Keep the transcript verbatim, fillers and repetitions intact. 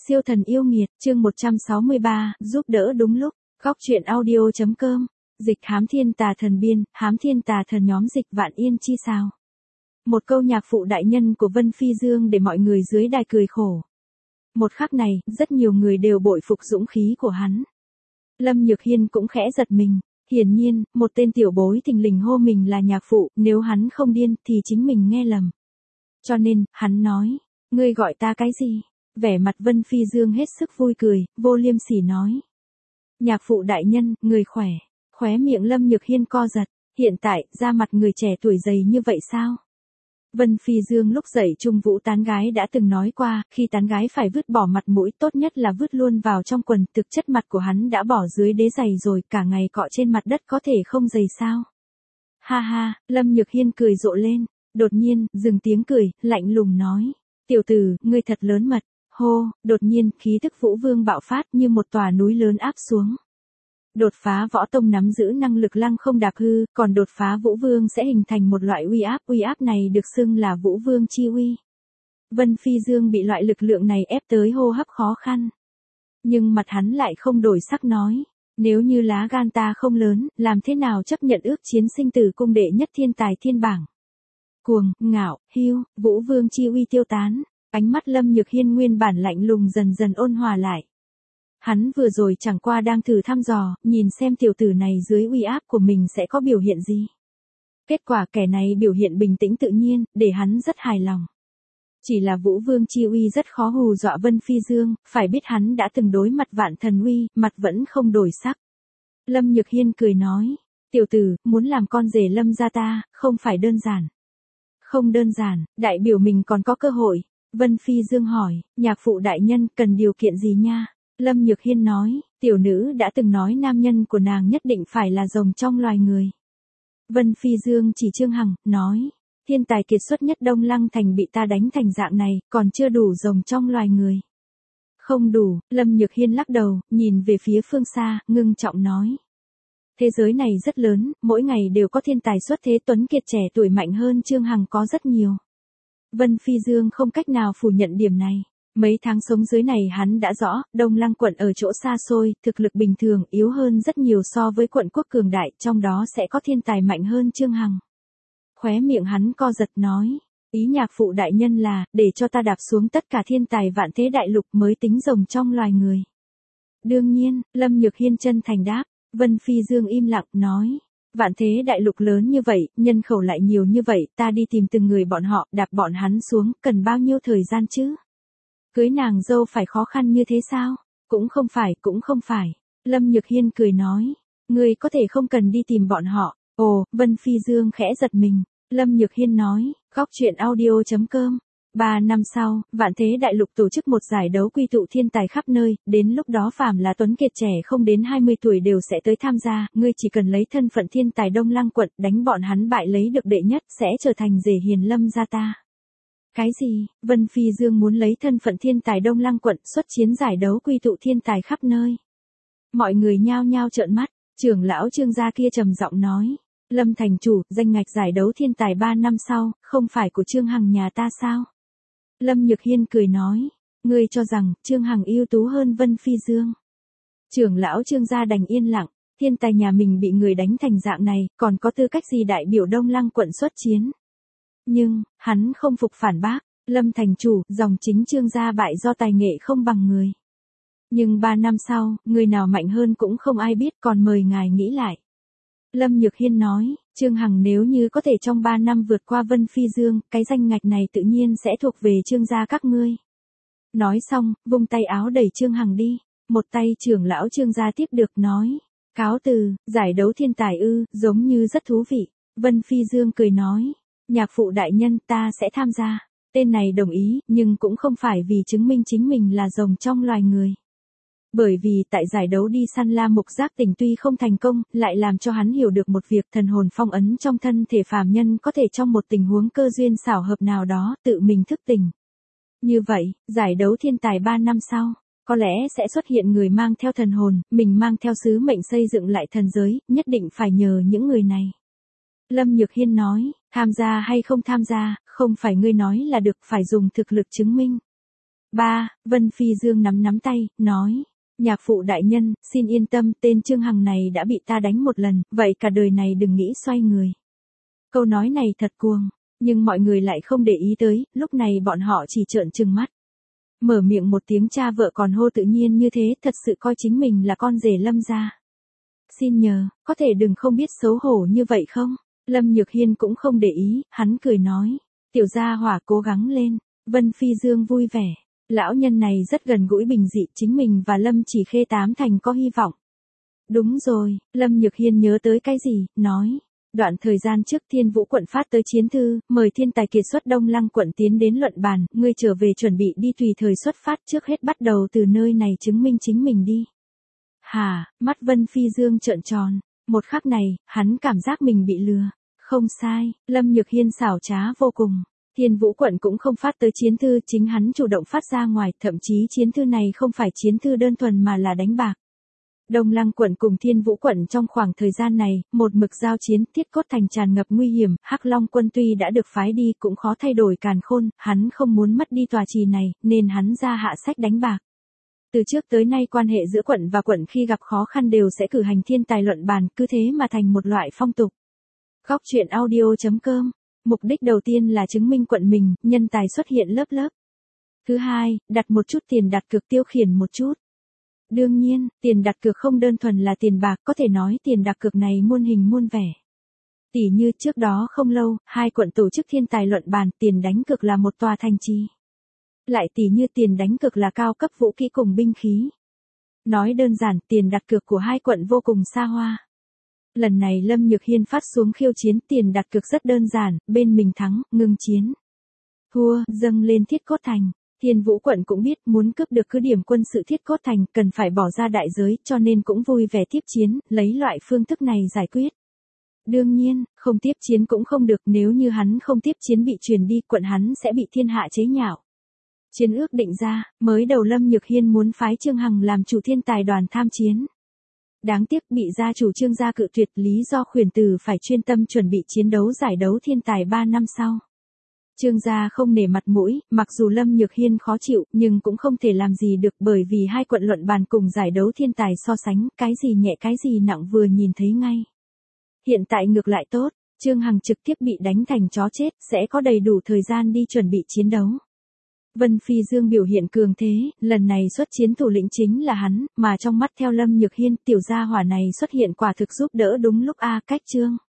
Siêu thần yêu nghiệt, chương một trăm sáu mươi ba, giúp đỡ đúng lúc, góc truyện audio chấm com, dịch hám thiên tà thần biên, hám thiên tà thần nhóm dịch vạn yên chi sao. Một câu nhạc phụ đại nhân của Vân Phi Dương để mọi người dưới đài cười khổ. Một khắc này, rất nhiều người đều bội phục dũng khí của hắn. Lâm Nhược Hiên cũng khẽ giật mình, hiển nhiên, một tên tiểu bối thình lình hô mình là nhạc phụ, nếu hắn không điên thì chính mình nghe lầm. Cho nên, hắn nói, ngươi gọi ta cái gì? Vẻ mặt Vân Phi Dương hết sức vui cười, vô liêm sỉ nói. Nhạc phụ đại nhân, người khỏe. Khóe miệng Lâm Nhược Hiên co giật, hiện tại, da mặt người trẻ tuổi dày như vậy sao? Vân Phi Dương lúc dậy Trung Vũ tán gái đã từng nói qua, khi tán gái phải vứt bỏ mặt mũi tốt nhất là vứt luôn vào trong quần, thực chất mặt của hắn đã bỏ dưới đế giày rồi, cả ngày cọ trên mặt đất có thể không dày sao? Ha ha, Lâm Nhược Hiên cười rộ lên, đột nhiên, dừng tiếng cười, lạnh lùng nói. Tiểu tử, ngươi thật lớn mật. Hô, đột nhiên, khí tức Vũ Vương bạo phát như một tòa núi lớn áp xuống. Đột phá võ tông nắm giữ năng lực lăng không đạp hư, còn đột phá Vũ Vương sẽ hình thành một loại uy áp, uy áp này được xưng là Vũ Vương chi uy. Vân Phi Dương bị loại lực lượng này ép tới hô hấp khó khăn. Nhưng mặt hắn lại không đổi sắc nói, nếu như lá gan ta không lớn, làm thế nào chấp nhận ước chiến sinh tử cung đệ nhất thiên tài thiên bảng. Cuồng, ngạo, hiu, Vũ Vương chi uy tiêu tán. Ánh mắt Lâm Nhược Hiên nguyên bản lạnh lùng dần dần ôn hòa lại. Hắn vừa rồi chẳng qua đang thử thăm dò, nhìn xem tiểu tử này dưới uy áp của mình sẽ có biểu hiện gì. Kết quả kẻ này biểu hiện bình tĩnh tự nhiên, để hắn rất hài lòng. Chỉ là Vũ Vương chi uy rất khó hù dọa Vân Phi Dương, phải biết hắn đã từng đối mặt vạn thần uy, mặt vẫn không đổi sắc. Lâm Nhược Hiên cười nói, tiểu tử, muốn làm con rể Lâm gia ta, không phải đơn giản. Không đơn giản, đại biểu mình còn có cơ hội. Vân Phi Dương hỏi, nhạc phụ đại nhân cần điều kiện gì nha? Lâm Nhược Hiên nói, tiểu nữ đã từng nói nam nhân của nàng nhất định phải là rồng trong loài người. Vân Phi Dương chỉ Trương Hằng, nói, thiên tài kiệt xuất nhất Đông Lăng Thành bị ta đánh thành dạng này, còn chưa đủ rồng trong loài người. Không đủ, Lâm Nhược Hiên lắc đầu, nhìn về phía phương xa, ngưng trọng nói. Thế giới này rất lớn, mỗi ngày đều có thiên tài xuất thế tuấn kiệt trẻ tuổi mạnh hơn Trương Hằng có rất nhiều. Vân Phi Dương không cách nào phủ nhận điểm này. Mấy tháng sống dưới này hắn đã rõ, Đông Lăng quận ở chỗ xa xôi, thực lực bình thường, yếu hơn rất nhiều so với quận quốc cường đại, trong đó sẽ có thiên tài mạnh hơn Trương Hằng. Khóe miệng hắn co giật nói, ý nhạc phụ đại nhân là, để cho ta đạp xuống tất cả thiên tài vạn thế đại lục mới tính rồng trong loài người. Đương nhiên, Lâm Nhược Hiên chân thành đáp, Vân Phi Dương im lặng, nói. Vạn thế đại lục lớn như vậy, nhân khẩu lại nhiều như vậy, ta đi tìm từng người bọn họ, đạp bọn hắn xuống, cần bao nhiêu thời gian chứ? Cưới nàng dâu phải khó khăn như thế sao? Cũng không phải, cũng không phải. Lâm Nhược Hiên cười nói, ngươi có thể không cần đi tìm bọn họ. Ồ, Vân Phi Dương khẽ giật mình. Lâm Nhược Hiên nói, góc truyện audio chấm com. Ba năm sau, vạn thế đại lục tổ chức một giải đấu quy tụ thiên tài khắp nơi, đến lúc đó phàm là tuấn kiệt trẻ không đến hai mươi tuổi đều sẽ tới tham gia, ngươi chỉ cần lấy thân phận thiên tài Đông Lăng quận, đánh bọn hắn bại lấy được đệ nhất, sẽ trở thành rể hiền Lâm gia ta. Cái gì? Vân Phi Dương muốn lấy thân phận thiên tài Đông Lăng quận xuất chiến giải đấu quy tụ thiên tài khắp nơi. Mọi người nhao nhao trợn mắt, trưởng lão Trương gia kia trầm giọng nói, Lâm thành chủ, danh ngạch giải đấu thiên tài ba năm sau, không phải của Trương Hằng nhà ta sao? Lâm Nhược Hiên cười nói, ngươi cho rằng, Trương Hằng ưu tú hơn Vân Phi Dương. Trưởng lão Trương gia đành yên lặng, thiên tài nhà mình bị người đánh thành dạng này, còn có tư cách gì đại biểu Đông Lăng quận xuất chiến. Nhưng, hắn không phục phản bác, Lâm thành chủ, dòng chính Trương gia bại do tài nghệ không bằng người. Nhưng ba năm sau, người nào mạnh hơn cũng không ai biết, còn mời ngài nghĩ lại. Lâm Nhược Hiên nói, Trương Hằng nếu như có thể trong ba năm vượt qua Vân Phi Dương, cái danh ngạch này tự nhiên sẽ thuộc về Trương gia các ngươi. Nói xong, vung tay áo đẩy Trương Hằng đi, một tay trưởng lão Trương gia tiếp được nói, cáo từ, giải đấu thiên tài ư, giống như rất thú vị. Vân Phi Dương cười nói, nhạc phụ đại nhân ta sẽ tham gia. Tên này đồng ý, nhưng cũng không phải vì chứng minh chính mình là rồng trong loài người. Bởi vì tại giải đấu đi săn La Mục Giác Tỉnh tuy không thành công, lại làm cho hắn hiểu được một việc, thần hồn phong ấn trong thân thể phàm nhân có thể trong một tình huống cơ duyên xảo hợp nào đó tự mình thức tỉnh. Như vậy, giải đấu thiên tài ba năm sau, có lẽ sẽ xuất hiện người mang theo thần hồn, mình mang theo sứ mệnh xây dựng lại thần giới, nhất định phải nhờ những người này. Lâm Nhược Hiên nói, tham gia hay không tham gia, không phải ngươi nói là được, phải dùng thực lực chứng minh. Ba, Vân Phi Dương nắm nắm tay, nói. Nhạc phụ đại nhân, xin yên tâm, tên Trương Hằng này đã bị ta đánh một lần, vậy cả đời này đừng nghĩ xoay người. Câu nói này thật cuồng, nhưng mọi người lại không để ý tới, lúc này bọn họ chỉ trợn trừng mắt. Mở miệng một tiếng cha vợ còn hô tự nhiên như thế, thật sự coi chính mình là con rể Lâm gia. Xin nhờ, có thể đừng không biết xấu hổ như vậy không? Lâm Nhược Hiên cũng không để ý, hắn cười nói. Tiểu gia hỏa cố gắng lên, Vân Phi Dương vui vẻ. Lão nhân này rất gần gũi bình dị, chính mình và Lâm Chỉ Khê tám thành có hy vọng. Đúng rồi, Lâm Nhược Hiên nhớ tới cái gì, nói. Đoạn thời gian trước Thiên Vũ quận phát tới chiến thư, mời thiên tài kiệt xuất Đông Lăng quận tiến đến luận bàn, ngươi trở về chuẩn bị đi tùy thời xuất phát, trước hết bắt đầu từ nơi này chứng minh chính mình đi. Hả, mắt Vân Phi Dương trợn tròn, một khắc này, hắn cảm giác mình bị lừa. Không sai, Lâm Nhược Hiên xảo trá vô cùng. Thiên Vũ quận cũng không phát tới chiến thư, chính hắn chủ động phát ra ngoài, thậm chí chiến thư này không phải chiến thư đơn thuần mà là đánh bạc. Đông Lăng quận cùng Thiên Vũ quận trong khoảng thời gian này, một mực giao chiến, Thiết Cốt Thành tràn ngập nguy hiểm, Hắc Long quân tuy đã được phái đi cũng khó thay đổi càn khôn, hắn không muốn mất đi tòa trì này, nên hắn ra hạ sách đánh bạc. Từ trước tới nay quan hệ giữa quận và quận khi gặp khó khăn đều sẽ cử hành thiên tài luận bàn, cứ thế mà thành một loại phong tục. Góc truyện audio chấm com. Mục đích đầu tiên là chứng minh quận mình, nhân tài xuất hiện lớp lớp. Thứ hai, đặt một chút tiền đặt cược tiêu khiển một chút. Đương nhiên, tiền đặt cược không đơn thuần là tiền bạc, có thể nói tiền đặt cược này muôn hình muôn vẻ. Tỷ như trước đó không lâu, hai quận tổ chức thiên tài luận bàn, tiền đánh cược là một tòa thành trì. Lại tỷ như tiền đánh cược là cao cấp vũ khí cùng binh khí. Nói đơn giản, tiền đặt cược của hai quận vô cùng xa hoa. Lần này Lâm Nhược Hiên phát xuống khiêu chiến, tiền đặt cược rất đơn giản, bên mình thắng, ngưng chiến. Thua, dâng lên Thiết Cốt Thành. Thiên Vũ quận cũng biết muốn cướp được cứ điểm quân sự Thiết Cốt Thành cần phải bỏ ra đại giới, cho nên cũng vui vẻ tiếp chiến, lấy loại phương thức này giải quyết. Đương nhiên, không tiếp chiến cũng không được, nếu như hắn không tiếp chiến bị truyền đi, quận hắn sẽ bị thiên hạ chế nhạo. Chiến ước định ra, mới đầu Lâm Nhược Hiên muốn phái Trương Hằng làm chủ thiên tài đoàn tham chiến. Đáng tiếc bị gia chủ Trương gia cự tuyệt, lý do khuyển tử phải chuyên tâm chuẩn bị chiến đấu giải đấu thiên tài ba năm sau. Trương gia không nể mặt mũi, mặc dù Lâm Nhược Hiên khó chịu, nhưng cũng không thể làm gì được bởi vì hai quận luận bàn cùng giải đấu thiên tài so sánh, cái gì nhẹ cái gì nặng vừa nhìn thấy ngay. Hiện tại ngược lại tốt, Trương Hằng trực tiếp bị đánh thành chó chết, sẽ có đầy đủ thời gian đi chuẩn bị chiến đấu. Vân Phi Dương biểu hiện cường thế, lần này xuất chiến thủ lĩnh chính là hắn, mà trong mắt theo Lâm Nhược Hiên, tiểu gia hỏa này xuất hiện quả thực giúp đỡ đúng lúc a cách Trương.